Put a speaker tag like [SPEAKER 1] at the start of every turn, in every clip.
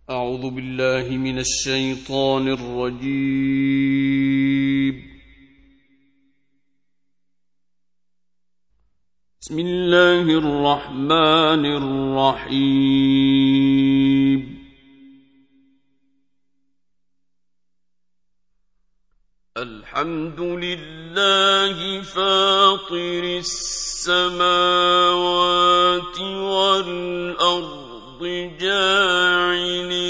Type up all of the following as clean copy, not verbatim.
[SPEAKER 1] أعوذ بالله من الشيطان الرجيم. بسم الله الرحمن الرحيم. الحمد لله فاطر السماوات والأرض جاعل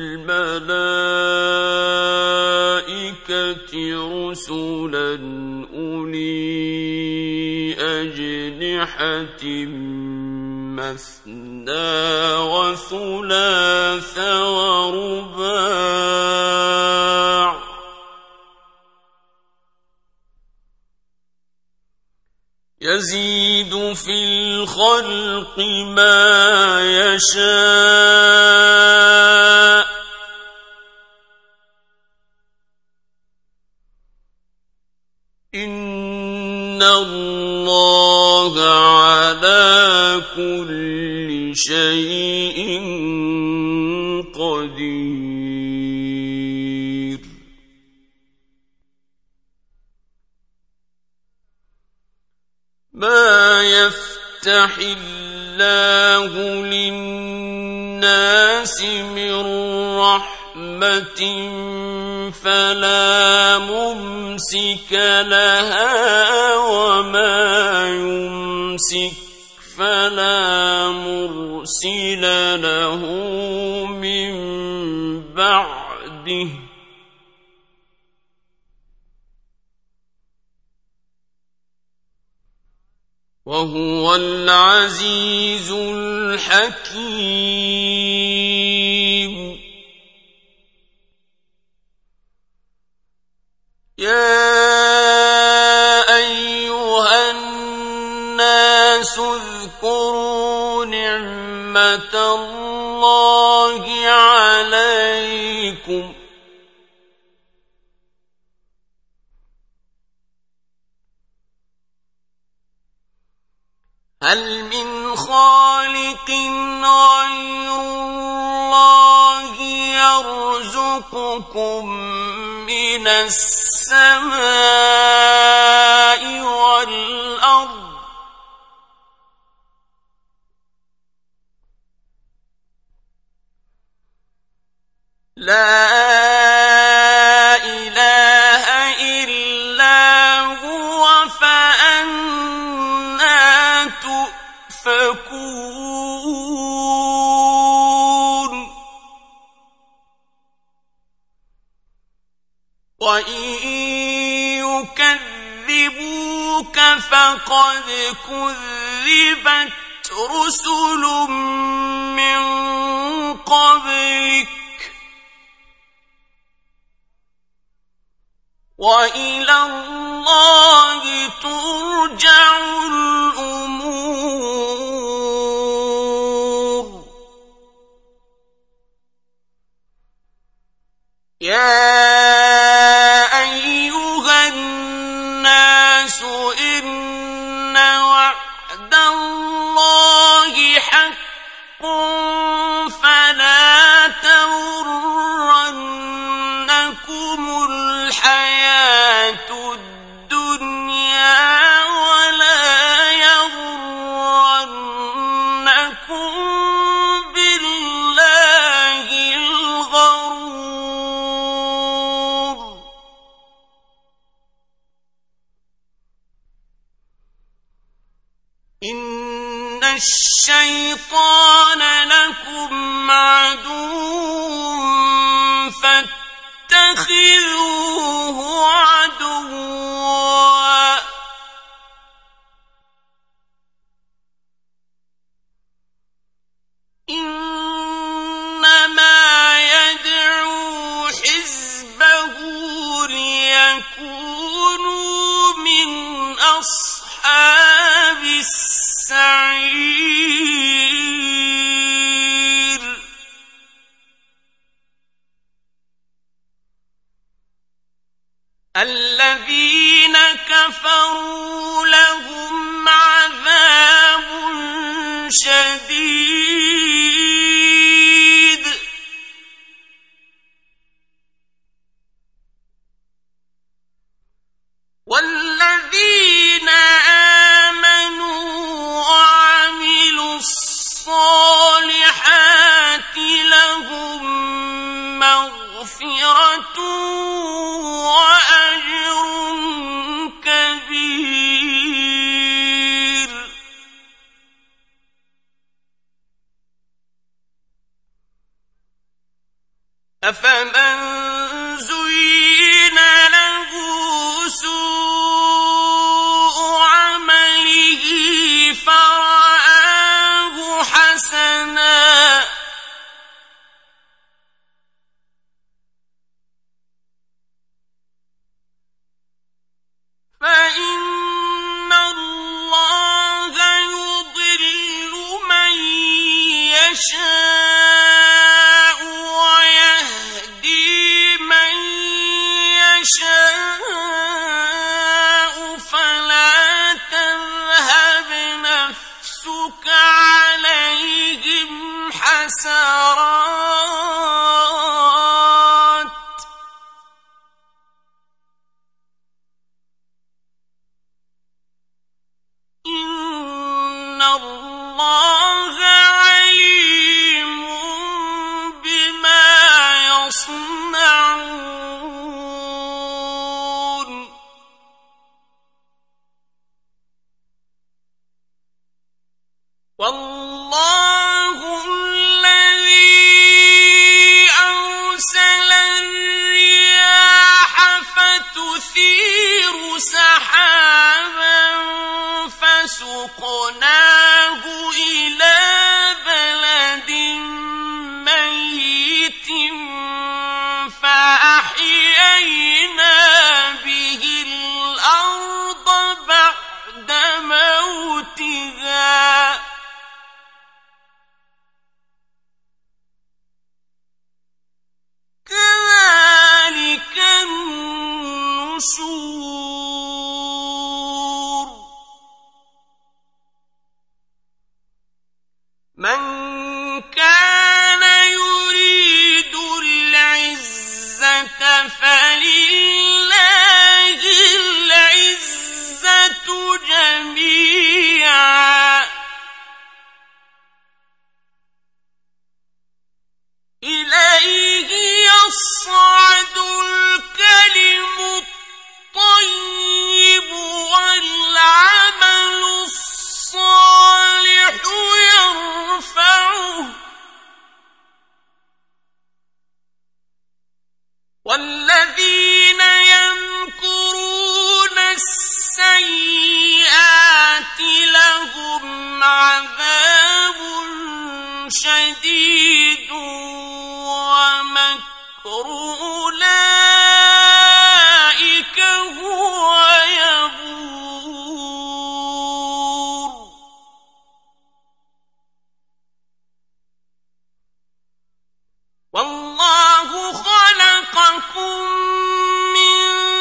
[SPEAKER 1] الملائكة رسلا أولي أجنحة مثنى وثلاث ورباع يزيد في الخلق ما يشاء إن الله على كل شيء قدير. ما يفتح الله للناس من رحمة فلا ممسك لها وما يمسك فلا مرسل له من بعده وهو العزيز الحكيم. يا أيها الناس اذكروا نعمة الله عليكم هل من خالق غير الله يرزقكم من السماء والأرض لا إله إلا هو فأنى تؤفكون. وإن يكذبوك فقد كذبت رسل من قبلك وإلى الله ترجع الأمور. يا أيها الناس إن وعد الله حق فلا تغرنكم الحياة الدنيا ولا يغرنكم بالله الغرور. إن الشيطان لكم عدو فاتخذوه عدوا إنما يدعو حزبه ليكونوا من أصحاب السعير. الذين كفروا لهم عذاب شديد أفمن زين له سوء عمله فرآه حسنا فإن الله يضل من يشاء ويهدي من يشاء فلا تذهب نفسك عليهم حسرات إن الله عليم بما يصنعون والله الذي أرسل الرياح فتثير سحابا فسقناه إلى بلد ميت فأحيينا به الأرض بعد موتها كذلك النشور من كان يريد العزة فلله العزة جميعا إليه يصعد الكلم الطيب والعمل الصالح يرفعه والذين يمكرون السيئات لهم عذاب شديد ومكر أولئك هو يبور والله خلقكم من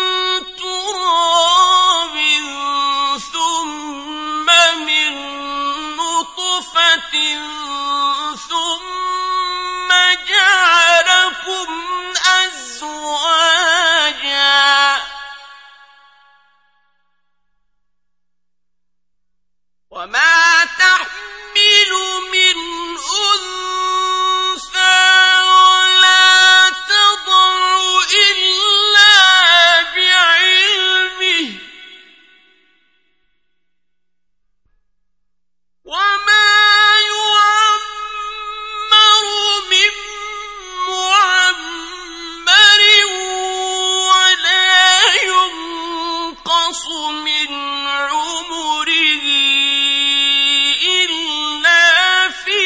[SPEAKER 1] تراب ثم من نطفة ثم جعلكم أزواجا وما تحمل من أنثى ولا تضع إلا بعلمه وما يعمر من معمر ولا ينقص من عمره إلا في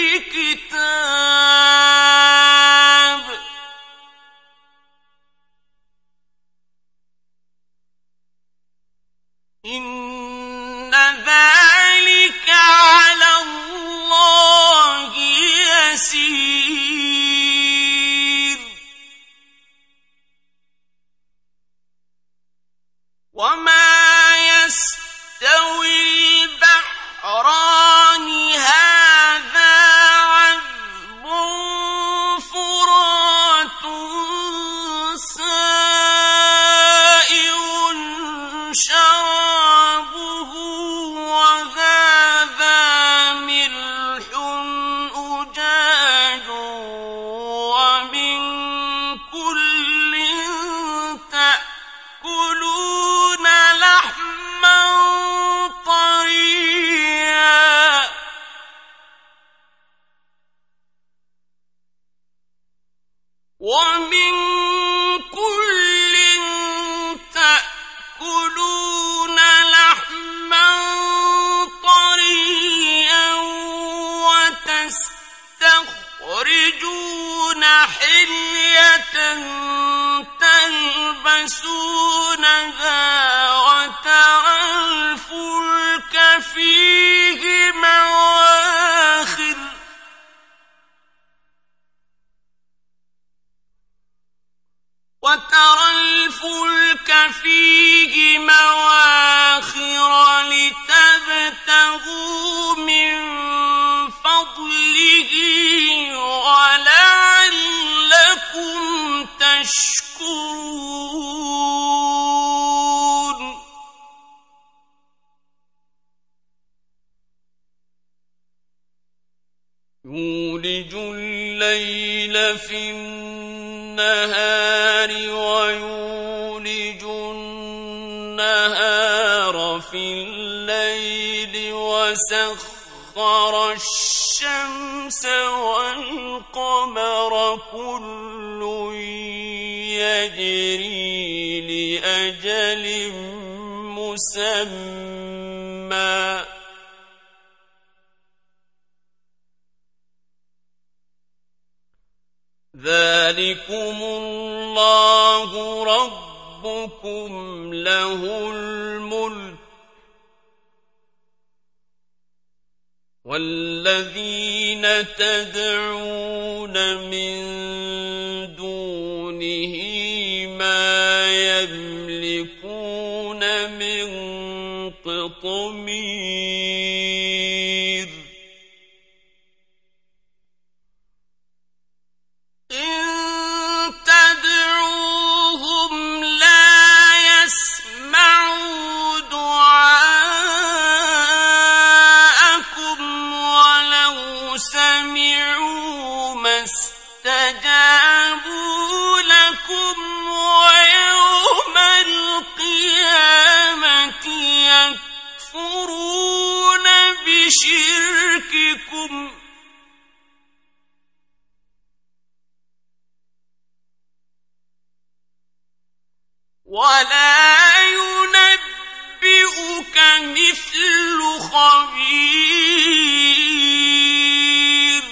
[SPEAKER 1] كتاب إن ذلك على الله يسير وما يستوي البحران هذا عذب فرات سائغ شرابه وهذا ملح أجاج ومن كل تأكلون لحما طريا وتستخرجون حلية تلبسونها وترى الفلك فيه مواخر لتبتغوا من فضله ولعلكم تشكرون. يولج الليل في النهار ويولج النهار في الليل وسخر الشمس والقمر كل يجري لأجل مسمى ذلكم الله ربكم له الملك والذين تدعون من دونه ما يملكون من قطمير. استجابوا لكم ويوم القيامة يكفرون بشرككم ولا ينبئك مثل خبير.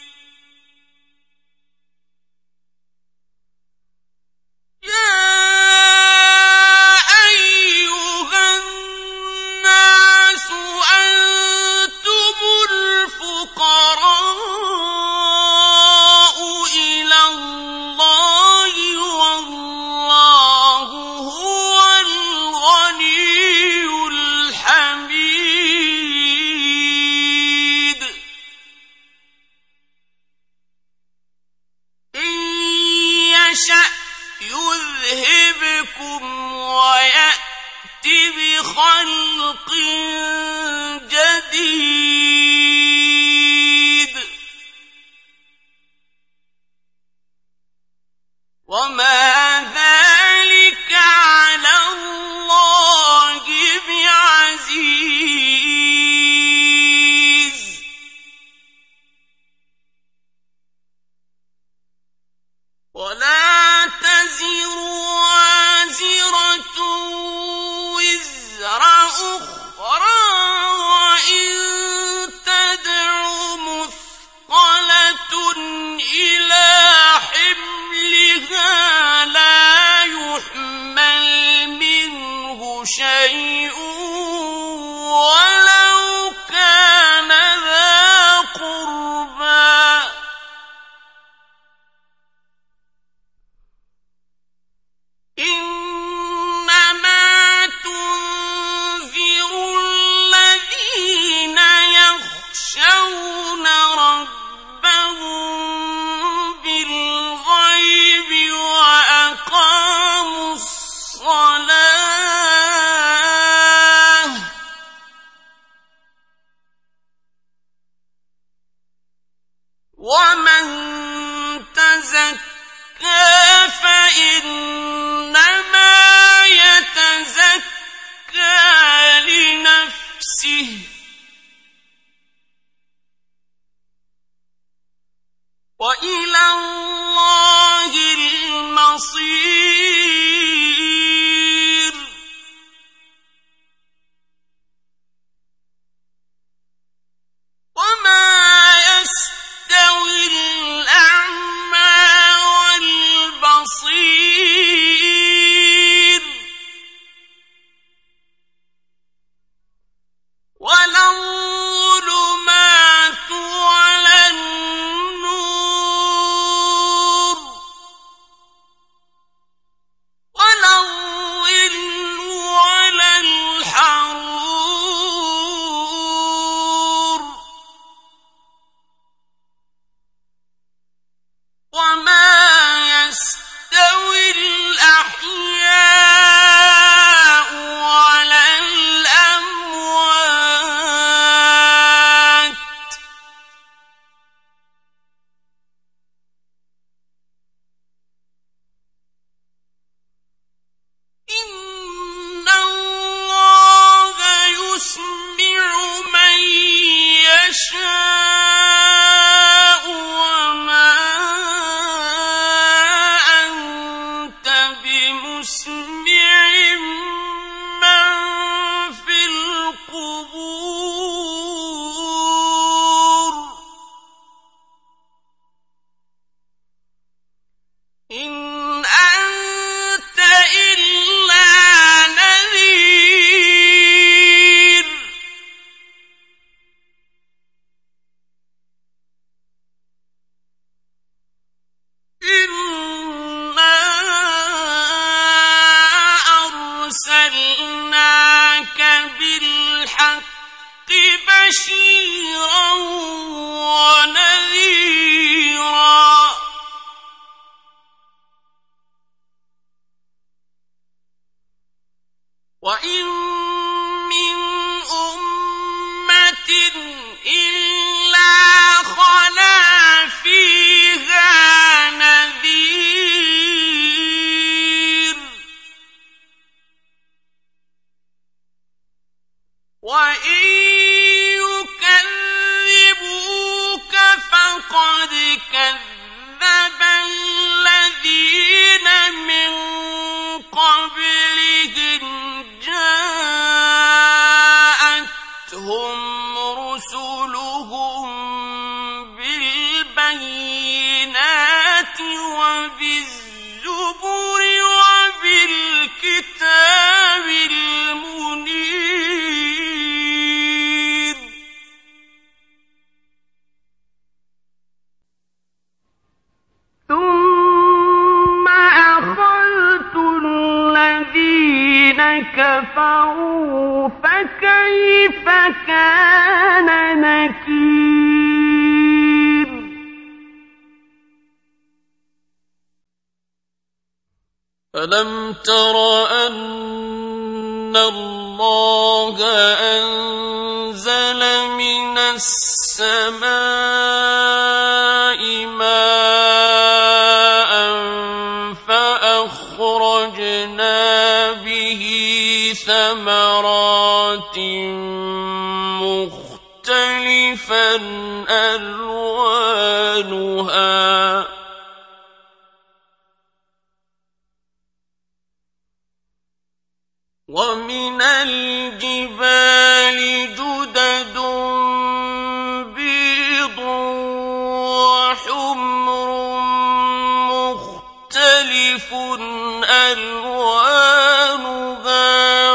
[SPEAKER 1] يذهبكم ويأتي بخلق جديد وما ذلك على الله بعزيز. ولا تزر وازرة وزر أخرى وإن تدع مثقلة إلى حملها لا يحمل منه شيء ولو كان ذا قربى إنما تنذر الذين يخشون ربهم بالغيب وأقاموا الصلاة ومن تزكى فإنما يتزكى لنفسه وإلى الله بشيرا ونذيرا وإن من أمة إلا خلا فيها نذير وإن يكذبوك فقد كذب الذين من قبلهم جاءتهم رسلهم بالبينات وبالزبر وبالكتاب المنير ثم أخذت الذين كفروا فكيف كان نكير ألم تر أن الله أنزل من السماء ماء فأخرجنا به ثمرات مختلفا ألوانها ومن الجبال جدد بيض وحمر مختلف ألوانها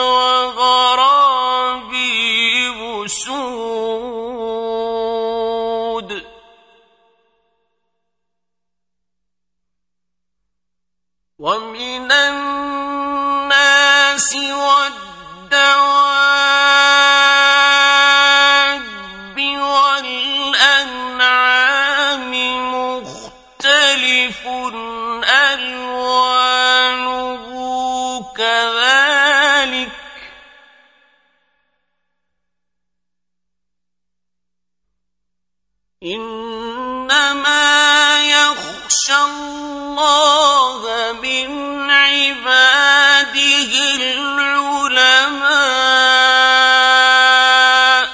[SPEAKER 1] وغرابيب سود ومن الناس والدواب والأنعام مختلف ألوانه كذلك إنما يخشى الله من عباده العلماء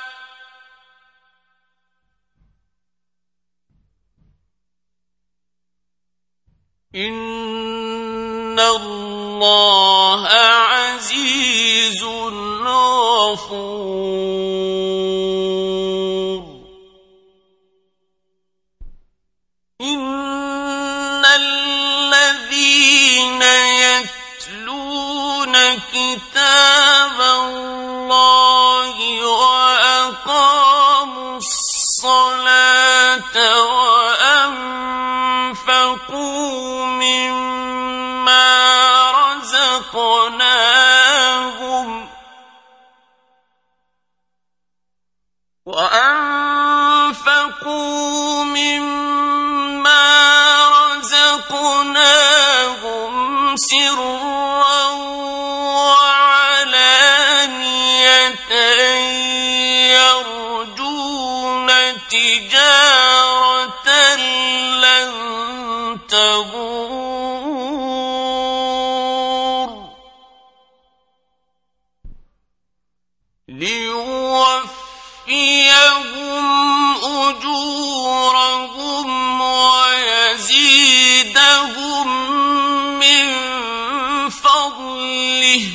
[SPEAKER 1] إن الله عزيز غفور إن الذين يتلون كتاب الله وأقاموا الصلاة وأنفقوا مما رزقناهم سرا وعلانية يرجون تجارة لن تبور ليوفيهم أجورهم ويزيدهم من فضله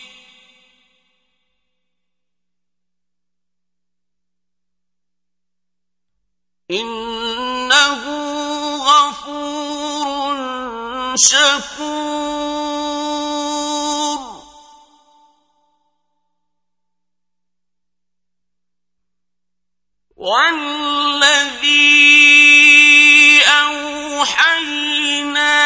[SPEAKER 1] إنه غفور شكور والذي أوحينا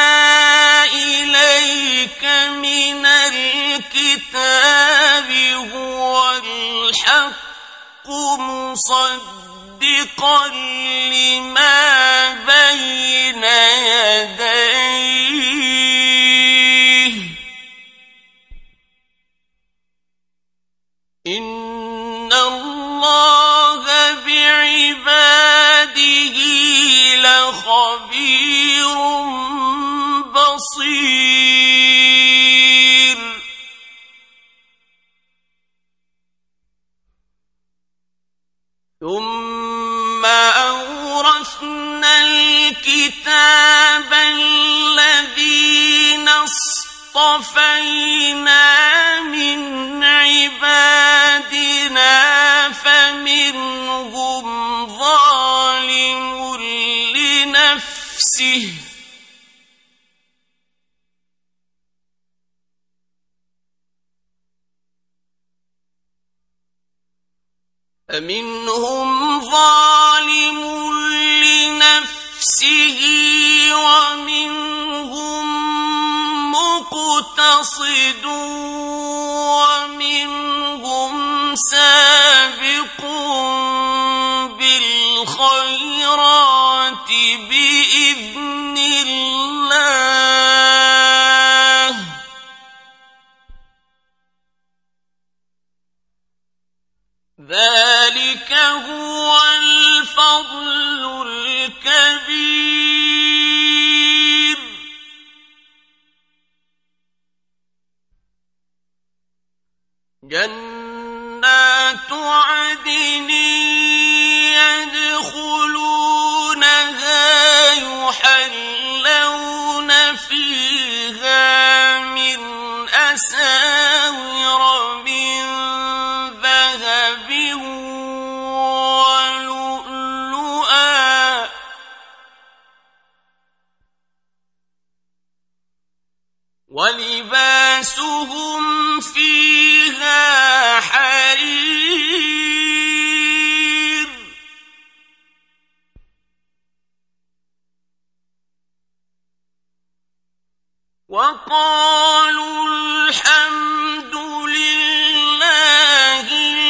[SPEAKER 1] إليك من الكتاب هو الحق مصدقا لما بين يديه إن الله بعباده لخبير بصير ثم أورثنا الكتاب الذين اصطفينا من عبادنا فمنهم ظالم لنفسه ومنهم مقتصد ومنهم سابق بالخيرات بإذن الله ذلك هو الفضل الكبير جنات عدن يدخلونها يحلون فيها من أساور من ذهب ولؤلؤا ولباسهم فيها حرير وقالوا الحمد لله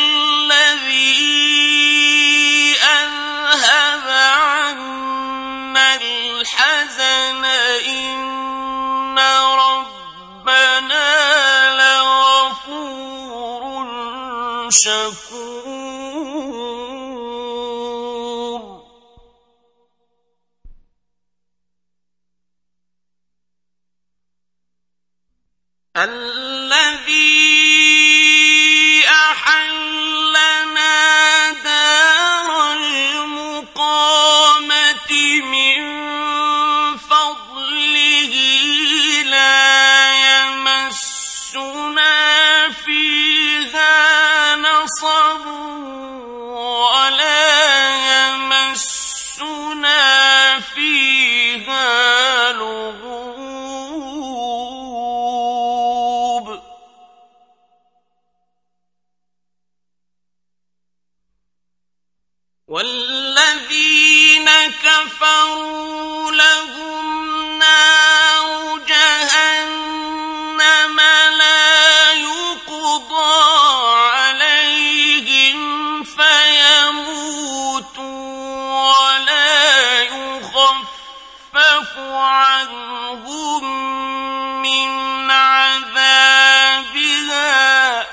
[SPEAKER 1] الذي أذهب عنا الحزن إن ربنا لغفور شكور الذي أحلنا دار المقامة من فضله لا يمسنا فيها نصب ولا يمسنا فيها لغوب والذين كفروا لهم نار جهنم لا يقضى عليهم فيموتوا ولا يخفف عنهم من عذابها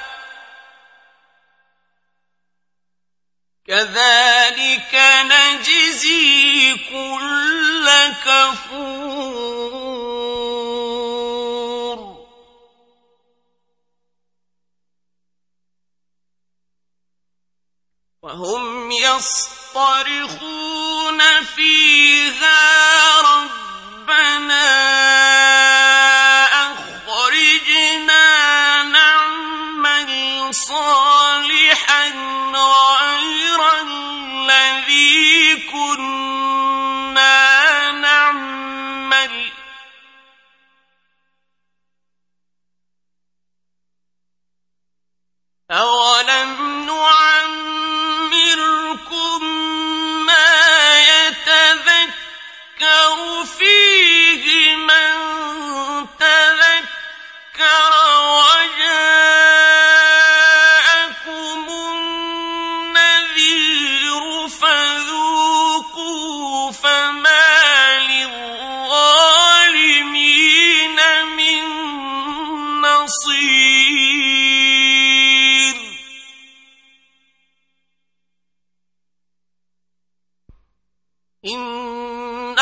[SPEAKER 1] كذلك نجزي كل كفور وهم يصطرخون فيها ربنا أخرجنا نعمل صالحا غير الذي كنا نعمل أولم نعمركم ما يتذكر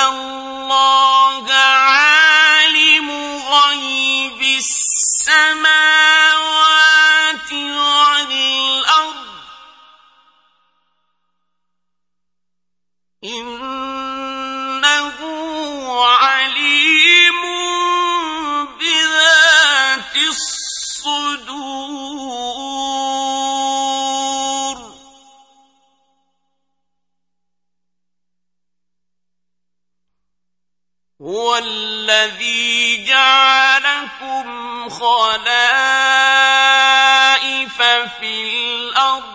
[SPEAKER 1] اللَّهَ عَالِمُ غَيْبِ السَّمَاوَاتِ وَالْأَرْضِ إِنَّهُ عَلِيمٌ بِذَاتِ الصُّدُورِ هُوَ الَّذِي جَعَلَكُمْ خَلَائِفَ فِي الْأَرْضِ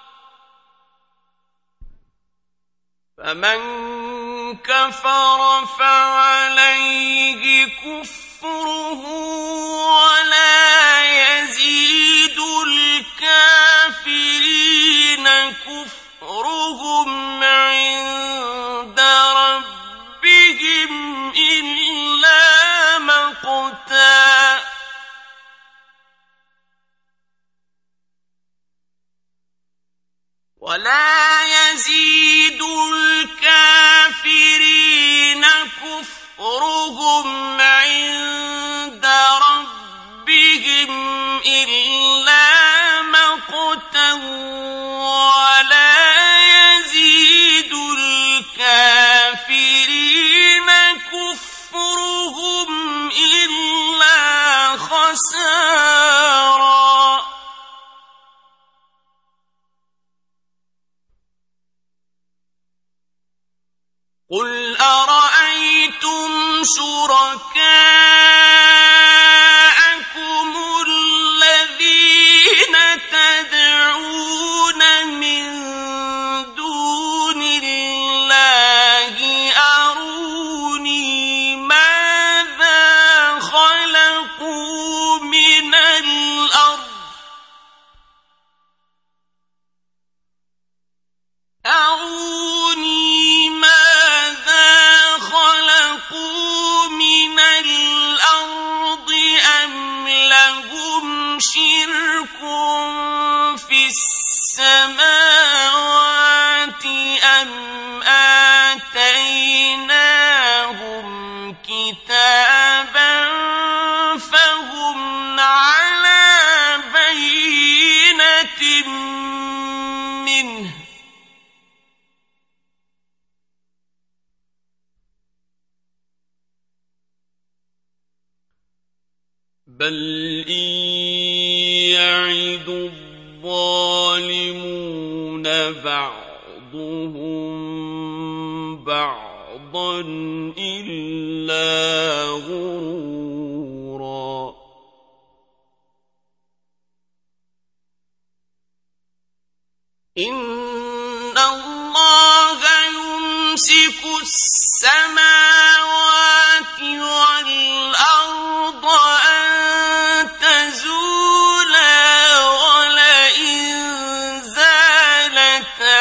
[SPEAKER 1] فَمَن كَفَرَ فَعَلَيْهِ كُفْرُهُ وَلَا يَزِيدُ الْكَافِرِينَ كُفْرُهُمْ عِندَ رَبِّهِمْ إِلَّا مَقْتًا وَلَا يَزِيدُ الْكَافِرِينَ كُفْرُهُمْ عِندَ رَبِّهِمْ إِلَّا مَقْتًا وَلَا يَزِيدُ الْكَافِرِينَ كُفْرُهُمْ إِلَّا خَسَارًا قُلْ أَرَأَيْتُمْ شُرَكَاءَكُمُ الَّذِينَ تَدْعُونَ مِن دُونِ اللَّهِ أَرُونِي مَاذَا خَلَقُوا مِنَ الْأَرْضِ أَمْ لَهُمْ شِرْكٌ فِي السَّمَاوَاتِ أَمْ آتَيْنَاهُمْ كِتَابًا فَهُمْ عَلَىٰ بَيِّنَةٍ مِّنْهُ بَلْ إِن يَعِدُ الظَّالِمُونَ بَعْضُهُم بَعْضًا إِلَّا غُرُورًا إِنَّ اللَّهَ يُمْسِكُ السَّمَاوَاتِ وَالْأَرْضَ أَن تَزُولَا وَلَئِن زَالَتَا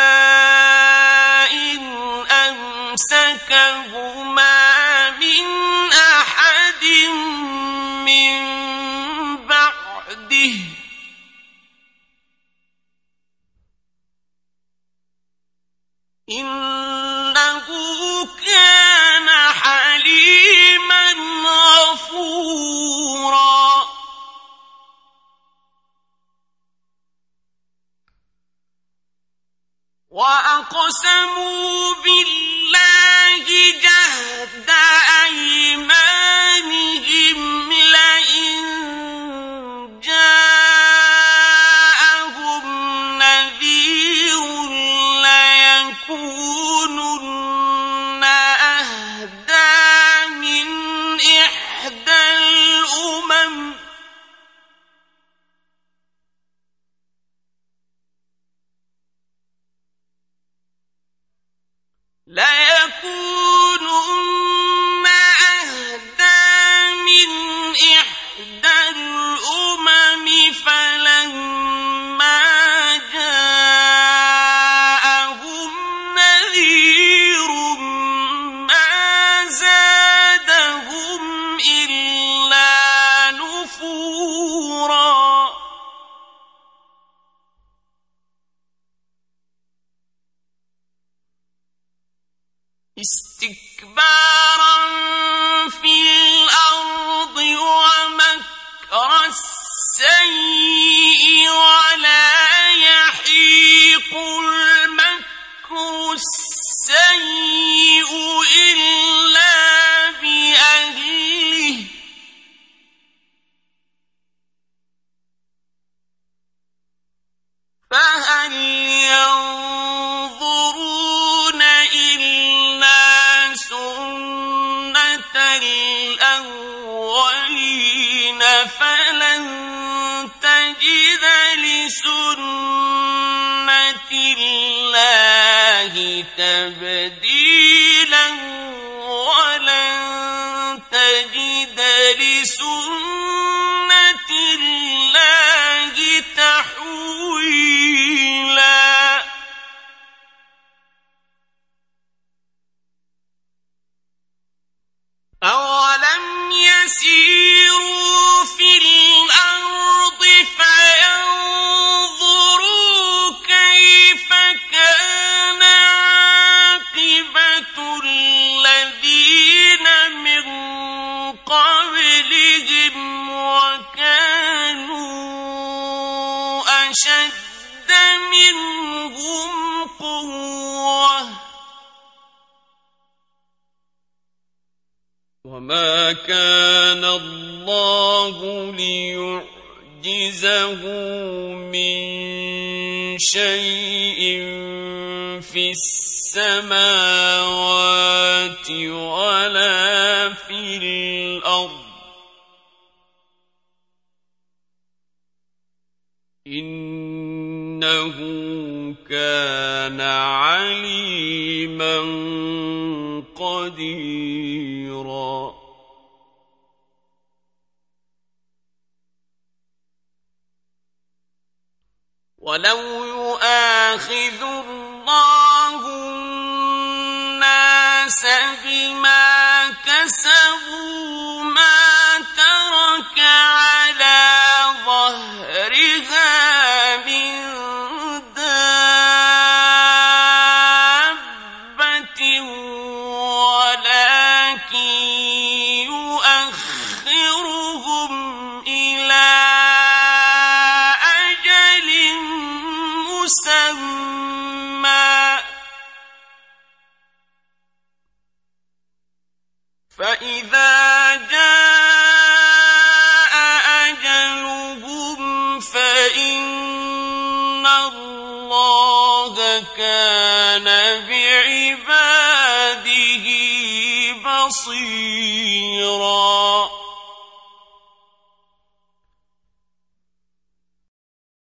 [SPEAKER 1] إِنْ أَمْسَكَهُمَا مِنْ أَحَدٍ مِّن بَعْدِهِ إِنَّهُ كَانَ حَلِيمًا غَفُورًا وَأَقْسَمُوا بِاللَّهِ جَهْدَ اسْتِكْبَارًا فِي الْأَرْضِ وَمَكْرَ السَّيِّئِ وَلَا يَحِيقُ الْمَكْرُ السَّيِّئُ إِلَّا بِأَهْلِهِ فَهَلْ يَنظُرُونَ إِلَّا سُنَّةَ الْأَوَّلِينَ فَلَن تَجِدَ لِسُنَّةِ اللَّهِ تَبْدِيلًا وَلَن تَجِدَ لِسُنَّةِ اللَّهِ تَحْوِيلًا أَوَلَمْ يَسِيرُوا فِي الْأَرْضِ فَيَنظُرُوا كَيْفَ كَانَ عَاقِبَةُ الَّذِينَ مِن قَبْلِهِمْ وَكَانُوا أَشَدَّ مِنْهُمْ قُوَّةً وَمَا كَانَ اللَّهُ لِيُعْجِزَهُ مِنْ شَيْءٍ فِي السَّمَاوَاتِ وَلَا فِي الْأَرْضِ إِنَّهُ كَانَ عَلِيمًا قَدِيرًا وَلَوْ يُؤَاخِذُ اللَّهُ النَّاسَ بِمَا كَسَبُوا مَا تَرَكَ عَلَى ظَهْرِهَا مِن دَابَّةٍ وَلَكِن يُؤَخِّرُهُمْ إِلَىٰ أَجَلٍ مُّسَمًّى فَإِذَا جَاءَ أَجَلُهُمْ فَإِنَّ اللَّهَ كَانَ بِعِبَادِهِ بَصِيرًا